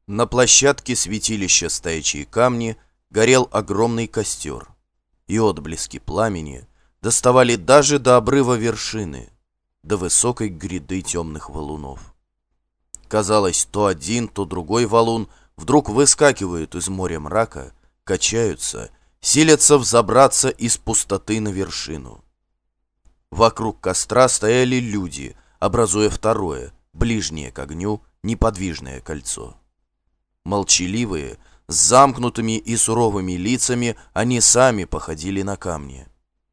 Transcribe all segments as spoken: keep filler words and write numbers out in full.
На площадке святилища Стоячие камни горел огромный костер, и отблески пламени доставали даже до обрыва вершины, до высокой гряды темных валунов. Казалось, то один, то другой валун вдруг выскакивают из моря мрака, качаются, силятся взобраться из пустоты на вершину. Вокруг костра стояли люди, образуя второе, ближнее к огню, неподвижное кольцо. Молчаливые, с замкнутыми и суровыми лицами, они сами походили на камни.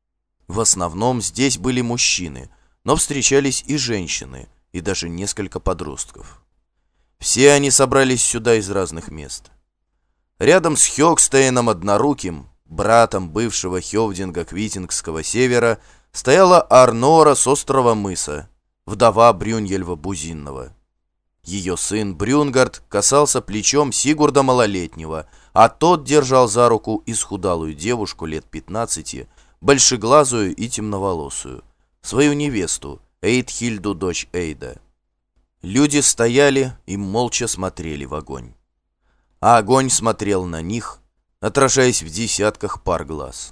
В основном здесь были мужчины, но встречались и женщины, и даже несколько подростков. Все они собрались сюда из разных мест. Рядом с Хёгстейном Одноруким, братом бывшего Хёвдинга Квитингского севера, стояла Арнора с острова Мыса, вдова Брюньельва Бузинного. Ее сын Брюнгард касался плечом Сигурда Малолетнего, а тот держал за руку исхудалую девушку лет пятнадцати, большеглазую и темноволосую, свою невесту, Эйдхильду, дочь Эйда. Люди стояли и молча смотрели в огонь. А огонь смотрел на них, отражаясь в десятках пар глаз.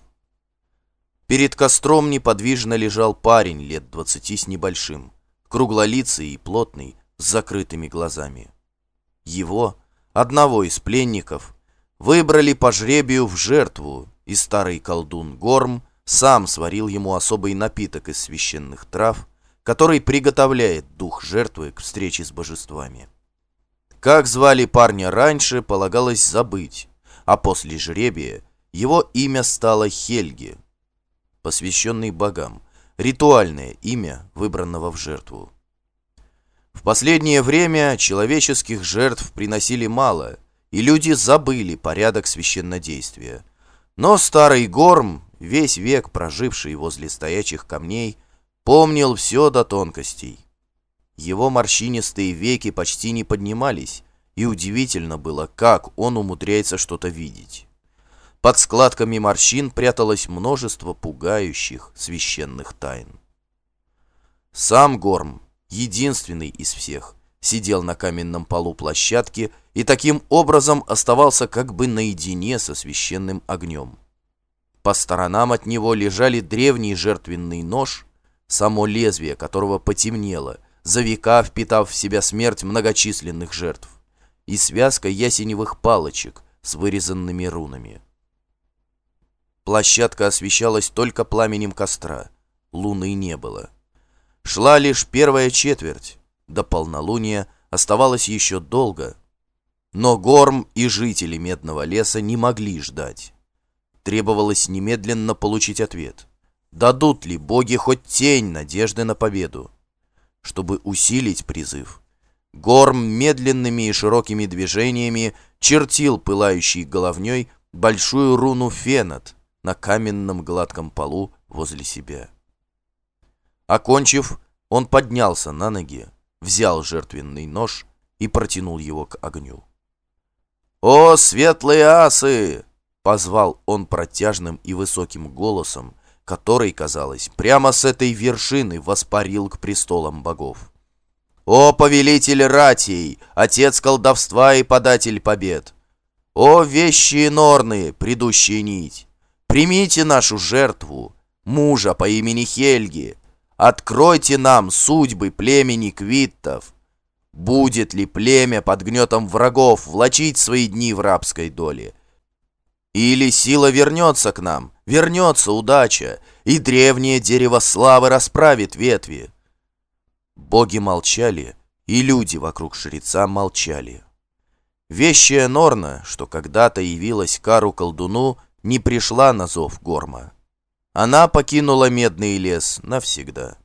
Перед костром неподвижно лежал парень лет двадцати с небольшим, круглолицый и плотный, с закрытыми глазами. Его, одного из пленников, выбрали по жребию в жертву, и старый колдун Горм сам сварил ему особый напиток из священных трав, который приготовляет дух жертвы к встрече с божествами. Как звали парня раньше, полагалось забыть, а после жребия его имя стало Хельги, посвященный богам, ритуальное имя выбранного в жертву. В последнее время человеческих жертв приносили мало, и люди забыли порядок священнодействия. Но старый Горм, весь век проживший возле стоячих камней, помнил все до тонкостей. Его морщинистые веки почти не поднимались, и удивительно было, как он умудряется что-то видеть. Под складками морщин пряталось множество пугающих священных тайн. Сам Горм, единственный из всех, сидел на каменном полу площадки и таким образом оставался как бы наедине со священным огнем. По сторонам от него лежали древний жертвенный нож, само лезвие которого потемнело, за века впитав в себя смерть многочисленных жертв, и связка ясеневых палочек с вырезанными рунами. Площадка освещалась только пламенем костра, луны не было. Шла лишь первая четверть, до полнолуния оставалось еще долго, но Горм и жители Медного леса не могли ждать. Требовалось немедленно получить ответ. Дадут ли боги хоть тень надежды на победу? Чтобы усилить призыв, Горм медленными и широкими движениями чертил пылающей головней большую руну Фенот на каменном гладком полу возле себя. Окончив, он поднялся на ноги, взял жертвенный нож и протянул его к огню. «О, светлые асы!» — позвал он протяжным и высоким голосом, который, казалось, прямо с этой вершины воспарил к престолам богов. «О, повелитель ратей, отец колдовства и податель побед! О, вещие норны, предущие нить! Примите нашу жертву, мужа по имени Хельги! Откройте нам судьбы племени Квиттов! Будет ли племя под гнетом врагов влачить свои дни в рабской доле? Или сила вернется к нам, вернется удача, и древнее дерево славы расправит ветви?» Боги молчали, и люди вокруг жреца молчали. Вещая Норна, что когда-то явилась Кару колдуну, не пришла на зов Горма. Она покинула Медный лес навсегда.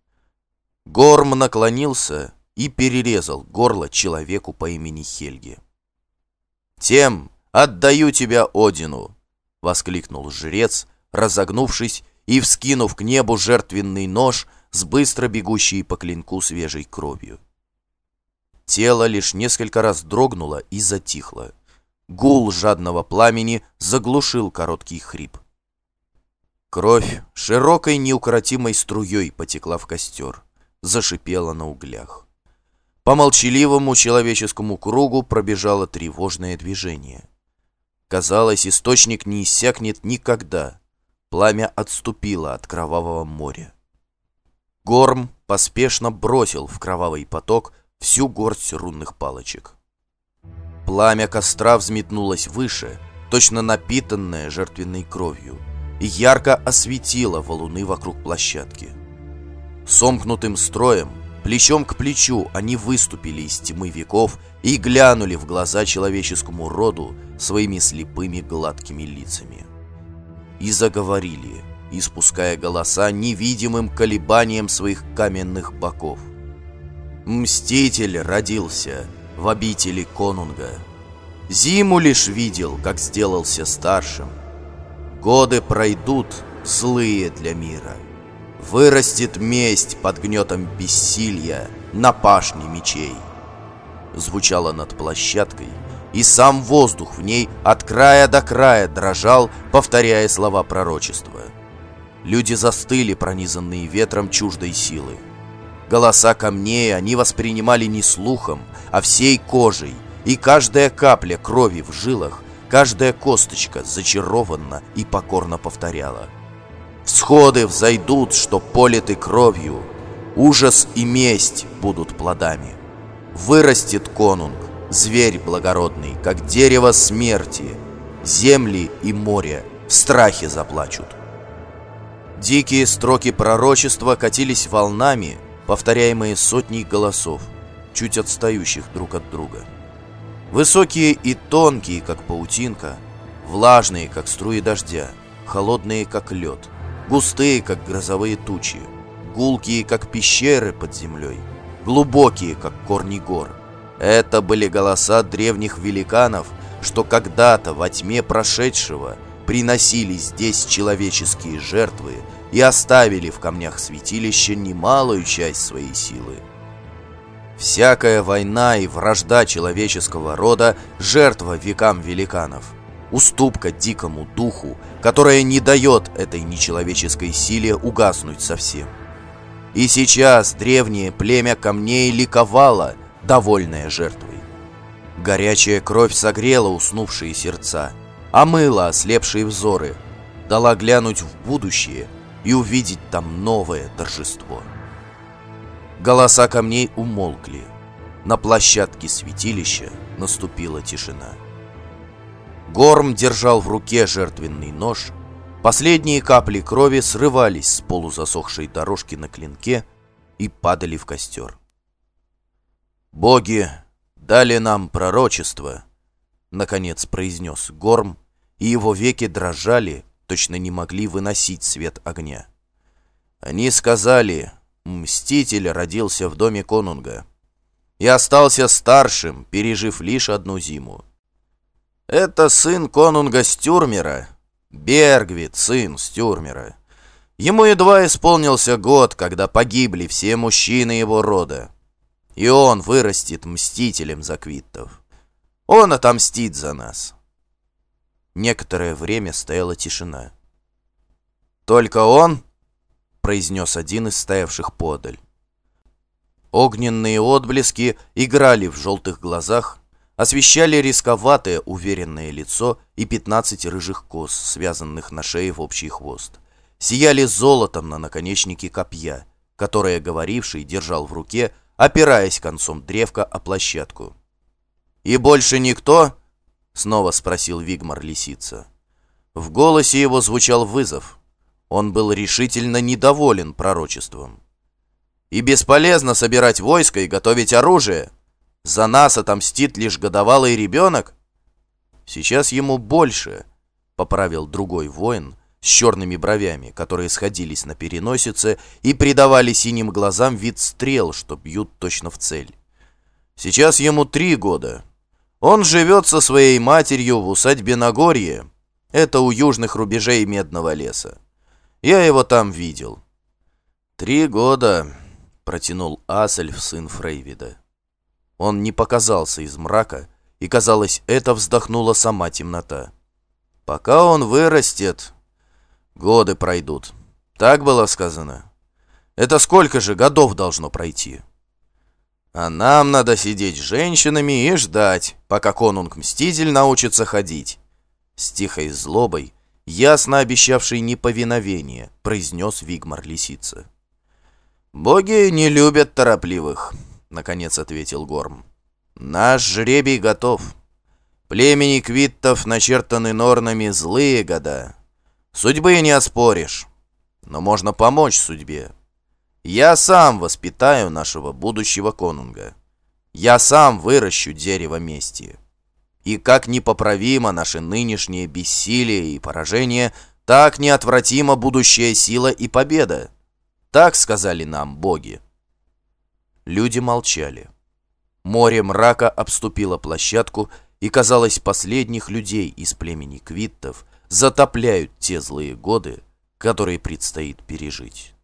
Горм наклонился и перерезал горло человеку по имени Хельги. «Тем отдаю тебя Одину!» — воскликнул жрец, разогнувшись и вскинув к небу жертвенный нож с быстро бегущей по клинку свежей кровью. Тело лишь несколько раз дрогнуло и затихло. Гул жадного пламени заглушил короткий хрип. Кровь широкой неукротимой струей потекла в костер, зашипела на углях. По молчаливому человеческому кругу пробежало тревожное движение. Казалось, источник не иссякнет никогда. Пламя отступило от кровавого моря. Горм поспешно бросил в кровавый поток всю горсть рунных палочек. Пламя костра взметнулось выше, точно напитанное жертвенной кровью, и ярко осветило валуны вокруг площадки. Сомкнутым строем, плечом к плечу, они выступили из тьмы веков и глянули в глаза человеческому роду своими слепыми гладкими лицами. И заговорили, испуская голоса невидимым колебанием своих каменных боков. Мститель родился в обители конунга. Зиму лишь видел, как сделался старшим. Годы пройдут, злые для мира. Вырастет месть под гнетом бессилья на пашне мечей. Звучало над площадкой, и сам воздух в ней от края до края дрожал, повторяя слова пророчества. Люди застыли, пронизанные ветром чуждой силы. Голоса камней они воспринимали не слухом, а всей кожей, и каждая капля крови в жилах, каждая косточка зачарованно и покорно повторяла: «Всходы взойдут, что политы кровью, ужас и месть будут плодами. Вырастет конунг, зверь благородный, как дерево смерти, земли и море в страхе заплачут». Дикие строки пророчества катились волнами, повторяемые сотней голосов, чуть отстающих друг от друга. Высокие и тонкие, как паутинка, влажные, как струи дождя, холодные, как лед, густые, как грозовые тучи, гулкие, как пещеры под землей, глубокие, как корни гор. Это были голоса древних великанов, что когда-то во тьме прошедшего приносили здесь человеческие жертвы и оставили в камнях святилища немалую часть своей силы. Всякая война и вражда человеческого рода – жертва векам великанов, уступка дикому духу, которая не дает этой нечеловеческой силе угаснуть совсем. И сейчас древнее племя камней ликовало, довольное жертвой. Горячая кровь согрела уснувшие сердца, омыла ослепшие взоры, дала глянуть в будущее и увидеть там новое торжество. Голоса камней умолкли. На площадке святилища наступила тишина. Горм держал в руке жертвенный нож. Последние капли крови срывались с полузасохшей дорожки на клинке и падали в костер. «Боги дали нам пророчество», — наконец произнес Горм, и его веки дрожали, точно не могли выносить свет огня. Они сказали: «Мститель родился в доме конунга и остался старшим, пережив лишь одну зиму. Это сын конунга Стюрмера, Бергвит, сын Стюрмера. Ему едва исполнился год, когда погибли все мужчины его рода. И он вырастет мстителем за квиттов. Он отомстит за нас». Некоторое время стояла тишина. «Только он?» — произнес один из стоявших подаль. Огненные отблески играли в желтых глазах, освещали рисковатое уверенное лицо и пятнадцать рыжих кос, связанных на шее в общий хвост. Сияли золотом на наконечнике копья, которое говоривший держал в руке, опираясь концом древка о площадку. «И больше никто?» — снова спросил Вигмар Лисица. В голосе его звучал вызов. Он был решительно недоволен пророчеством. «И бесполезно собирать войско и готовить оружие. За нас отомстит лишь годовалый ребенок?» «Сейчас ему больше», — поправил другой воин с черными бровями, которые сходились на переносице и придавали синим глазам вид стрел, что бьют точно в цель. «Сейчас ему три года. Он живет со своей матерью в усадьбе Нагорье. Это у южных рубежей Медного леса. Я его там видел». «Три года», — протянул Асельф, сын Фрейвида. Он не показался из мрака, и, казалось, это вздохнула сама темнота. «Пока он вырастет, годы пройдут. Так было сказано. Это сколько же годов должно пройти?» А нам надо сидеть с женщинами и ждать, пока конунг-мститель научится ходить. С тихой злобой, ясно обещавший неповиновение, произнес Вигмар-лисица. «Боги не любят торопливых», — наконец ответил Горм. «Наш жребий готов. Племени квиттов начертаны норнами злые года. Судьбы не оспоришь, но можно помочь судьбе. Я сам воспитаю нашего будущего конунга. Я сам выращу дерево мести. И как непоправимо наше нынешнее бессилие и поражение, так неотвратима будущая сила и победа. Так сказали нам боги». Люди молчали. Море мрака обступило площадку, и, казалось, последних людей из племени квиттов затопляют те злые годы, которые предстоит пережить.